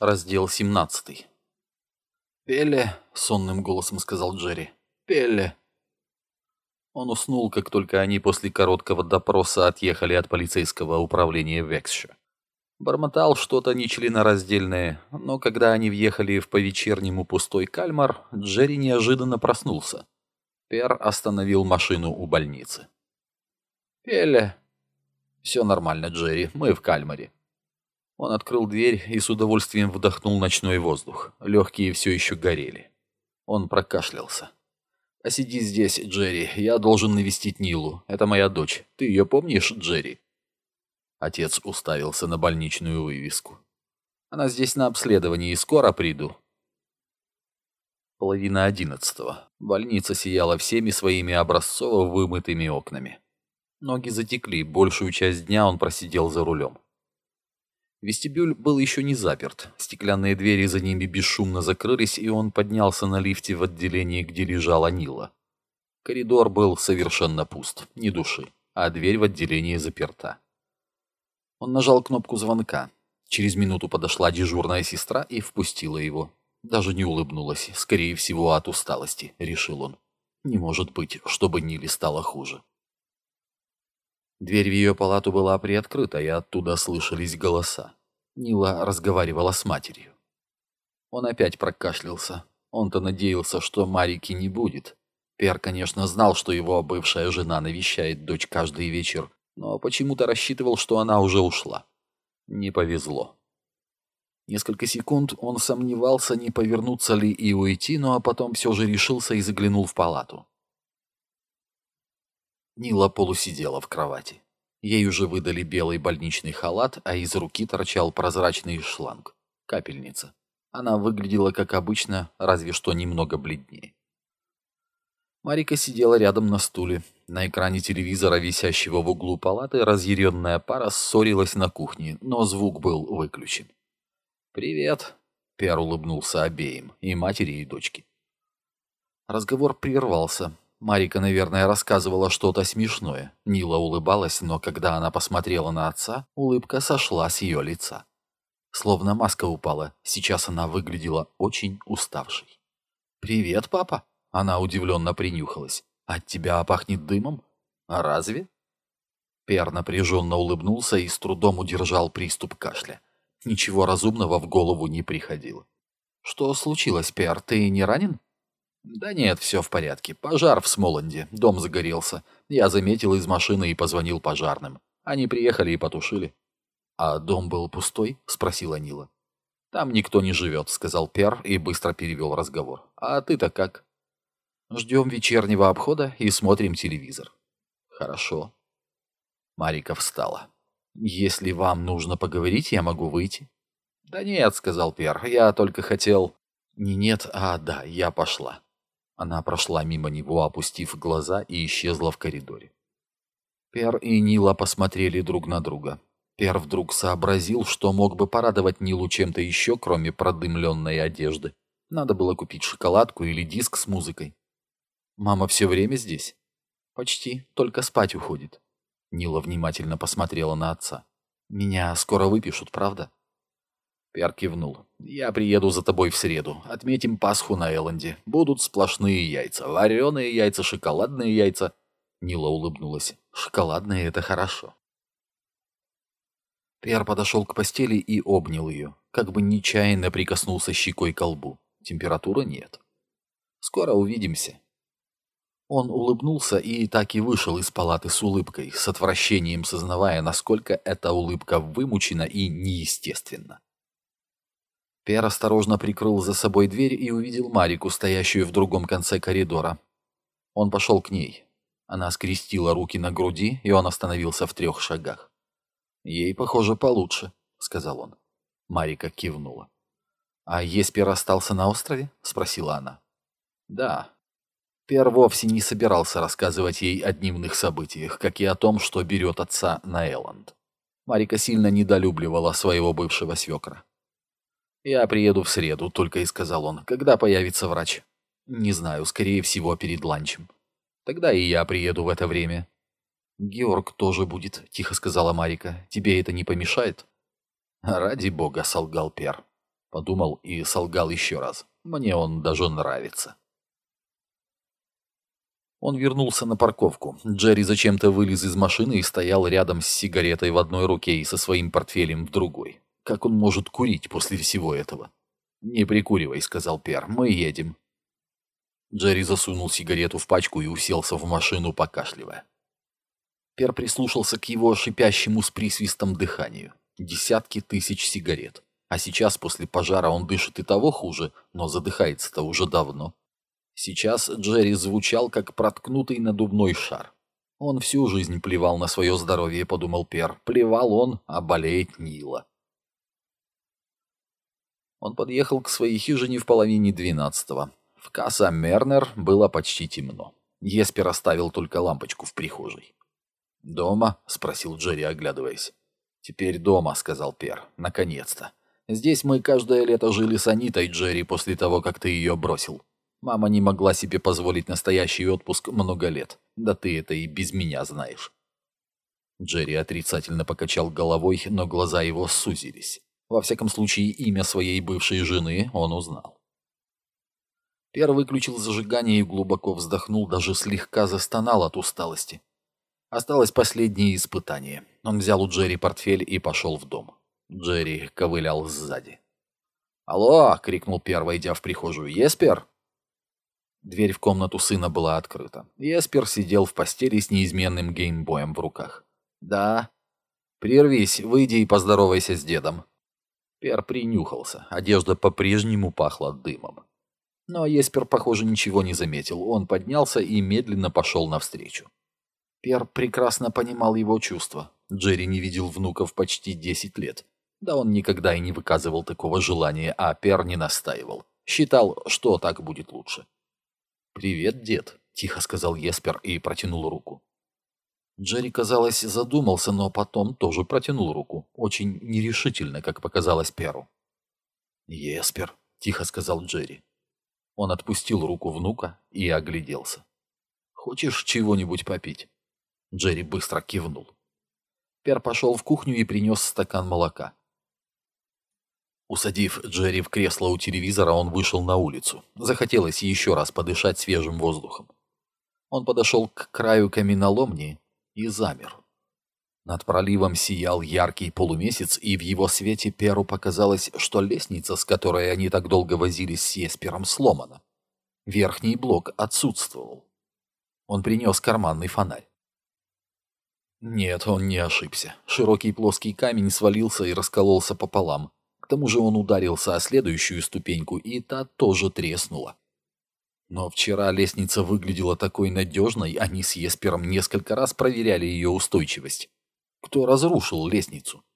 Раздел 17. «Пеле», — сонным голосом сказал Джерри. «Пеле». Он уснул, как только они после короткого допроса отъехали от полицейского управления Вексшо. Бормотал что-то нечленораздельное, но когда они въехали в по-вечернему пустой Кальмар, Джерри неожиданно проснулся. Пер остановил машину у больницы. «Пеле». «Все нормально, Джерри, мы в Кальмаре». Он открыл дверь и с удовольствием вдохнул ночной воздух. Легкие все еще горели. Он прокашлялся. «Посиди здесь, Джерри, я должен навестить Нилу. Это моя дочь. Ты ее помнишь, Джерри?» Отец уставился на больничную вывеску. «Она здесь на обследовании, скоро приду». 10:30. Больница сияла всеми своими образцово вымытыми окнами. Ноги затекли, большую часть дня он просидел за рулем. Вестибюль был еще не заперт, стеклянные двери за ними бесшумно закрылись, и он поднялся на лифте в отделении, где лежала Нила. Коридор был совершенно пуст, ни души, а дверь в отделении заперта. Он нажал кнопку звонка. Через минуту подошла дежурная сестра и впустила его. Даже не улыбнулась, скорее всего, от усталости, решил он. Не может быть, чтобы Ниле стало хуже. Дверь в ее палату была приоткрыта, и оттуда слышались голоса. Нила разговаривала с матерью. Он опять прокашлялся. Он-то надеялся, что Марики не будет. Пер, конечно, знал, что его бывшая жена навещает дочь каждый вечер, но почему-то рассчитывал, что она уже ушла. Не повезло. Несколько секунд он сомневался, не повернуться ли и уйти, но потом все же решился и заглянул в палату. Нила полусидела в кровати. Ей уже выдали белый больничный халат, а из руки торчал прозрачный шланг. Капельница. Она выглядела как обычно, разве что немного бледнее. Марика сидела рядом на стуле. На экране телевизора, висящего в углу палаты, разъяренная пара ссорилась на кухне, но звук был выключен. «Привет», — Пер улыбнулся обеим, и матери, и дочке. Разговор прервался. Марика, наверное, рассказывала что-то смешное. Нила улыбалась, но когда она посмотрела на отца, улыбка сошла с ее лица. Словно маска упала, сейчас она выглядела очень уставшей. «Привет, папа!» Она удивленно принюхалась. «От тебя пахнет дымом? А разве?» Пер напряженно улыбнулся и с трудом удержал приступ кашля. Ничего разумного в голову не приходило. «Что случилось, Пер? Ты не ранен?» «Да нет, все в порядке. Пожар в Смоланде. Дом загорелся. Я заметил из машины и позвонил пожарным. Они приехали и потушили». «А дом был пустой?» — спросила Нила. «Там никто не живет», — сказал Пер и быстро перевел разговор. «А ты-то как?» «Ждем вечернего обхода и смотрим телевизор». «Хорошо». Марика встала. «Если вам нужно поговорить, я могу выйти». «Да нет», — сказал Пер, — «я только хотел...» «Не нет, а да, я пошла». Она прошла мимо него, опустив глаза, и исчезла в коридоре. Пер и Нила посмотрели друг на друга. Пер вдруг сообразил, что мог бы порадовать Нилу чем-то еще, кроме продымленной одежды. Надо было купить шоколадку или диск с музыкой. «Мама все время здесь?» «Почти, только спать уходит». Нила внимательно посмотрела на отца. «Меня скоро выпишут, правда?» Пер кивнул. «Я приеду за тобой в среду. Отметим Пасху на Элленде. Будут сплошные яйца. Вареные яйца, шоколадные яйца». Нила улыбнулась. «Шоколадные — это хорошо». Пер подошел к постели и обнял ее. Как бы нечаянно прикоснулся щекой к лбу. Температуры нет. «Скоро увидимся». Он улыбнулся и так и вышел из палаты с улыбкой, с отвращением сознавая, насколько эта улыбка вымучена и неестественна. Пер осторожно прикрыл за собой дверь и увидел Марику, стоящую в другом конце коридора. Он пошел к ней. Она скрестила руки на груди, и он остановился в 3 шагах. «Ей, похоже, получше», — сказал он. Марика кивнула. «А Еспер остался на острове?» — спросила она. «Да». Пер вовсе не собирался рассказывать ей о дневных событиях, как и о том, что берет отца на Элленд. Марика сильно недолюбливала своего бывшего свекра. «Я приеду в среду», — только и сказал он. «Когда появится врач?» «Не знаю, скорее всего, перед ланчем». «Тогда и я приеду в это время». «Георг тоже будет», — тихо сказала Марика. «Тебе это не помешает?» «Ради бога», — солгал Пер. Подумал и солгал еще раз. Мне он даже нравится. Он вернулся на парковку. Джерри зачем-то вылез из машины и стоял рядом с сигаретой в одной руке и со своим портфелем в другой. Как он может курить после всего этого? «Не прикуривай», — сказал Пер, — «мы едем». Джерри засунул сигарету в пачку и уселся в машину, покашливая. Пер прислушался к его шипящему с присвистом дыханию. Десятки тысяч сигарет. А сейчас, после пожара, он дышит и того хуже, но задыхается-то уже давно. Сейчас Джерри звучал, как проткнутый надувной шар. Он всю жизнь плевал на свое здоровье, подумал Пер. Плевал он, а болеет Нила. Он подъехал к своей хижине в половине 12-го. В Касса Мернер было почти темно. Еспер оставил только лампочку в прихожей. «Дома?» — спросил Джерри, оглядываясь. «Теперь дома», — сказал Пер. «Наконец-то. Здесь мы каждое лето жили с Анитой, Джерри, после того, как ты ее бросил. Мама не могла себе позволить настоящий отпуск много лет. Да ты это и без меня знаешь». Джерри отрицательно покачал головой, но глаза его сузились. Во всяком случае, имя своей бывшей жены он узнал. Пер выключил зажигание и глубоко вздохнул, даже слегка застонал от усталости. Осталось последнее испытание. Он взял у Джерри портфель и пошел в дом. Джерри ковылял сзади. «Алло!» — крикнул Пер, войдя в прихожую. «Еспер?» Дверь в комнату сына была открыта. Еспер сидел в постели с неизменным геймбоем в руках. «Да?» «Прервись, выйди и поздоровайся с дедом». Пер принюхался. Одежда по-прежнему пахла дымом. Но Еспер, похоже, ничего не заметил. Он поднялся и медленно пошел навстречу. Пер прекрасно понимал его чувства. Джерри не видел внуков почти 10 лет. Да он никогда и не выказывал такого желания, а Пер не настаивал. Считал, что так будет лучше. «Привет, дед», — тихо сказал Еспер и протянул руку. Джерри, казалось, задумался, но потом тоже протянул руку. Очень нерешительно, как показалось Перу. «Еспер», — тихо сказал Джерри. Он отпустил руку внука и огляделся. «Хочешь чего-нибудь попить?» Джерри быстро кивнул. Пер пошел в кухню и принес стакан молока. Усадив Джерри в кресло у телевизора, он вышел на улицу. Захотелось еще раз подышать свежим воздухом. Он подошел к краю каменоломни и замер. Над проливом сиял яркий полумесяц, и в его свете Перу показалось, что лестница, с которой они так долго возились с Еспером, сломана. Верхний блок отсутствовал. Он принес карманный фонарь. Нет, он не ошибся. Широкий плоский камень свалился и раскололся пополам. К тому же он ударился о следующую ступеньку, и та тоже треснула. Но вчера лестница выглядела такой надежной, они с Еспером несколько раз проверяли ее устойчивость. Кто разрушил лестницу?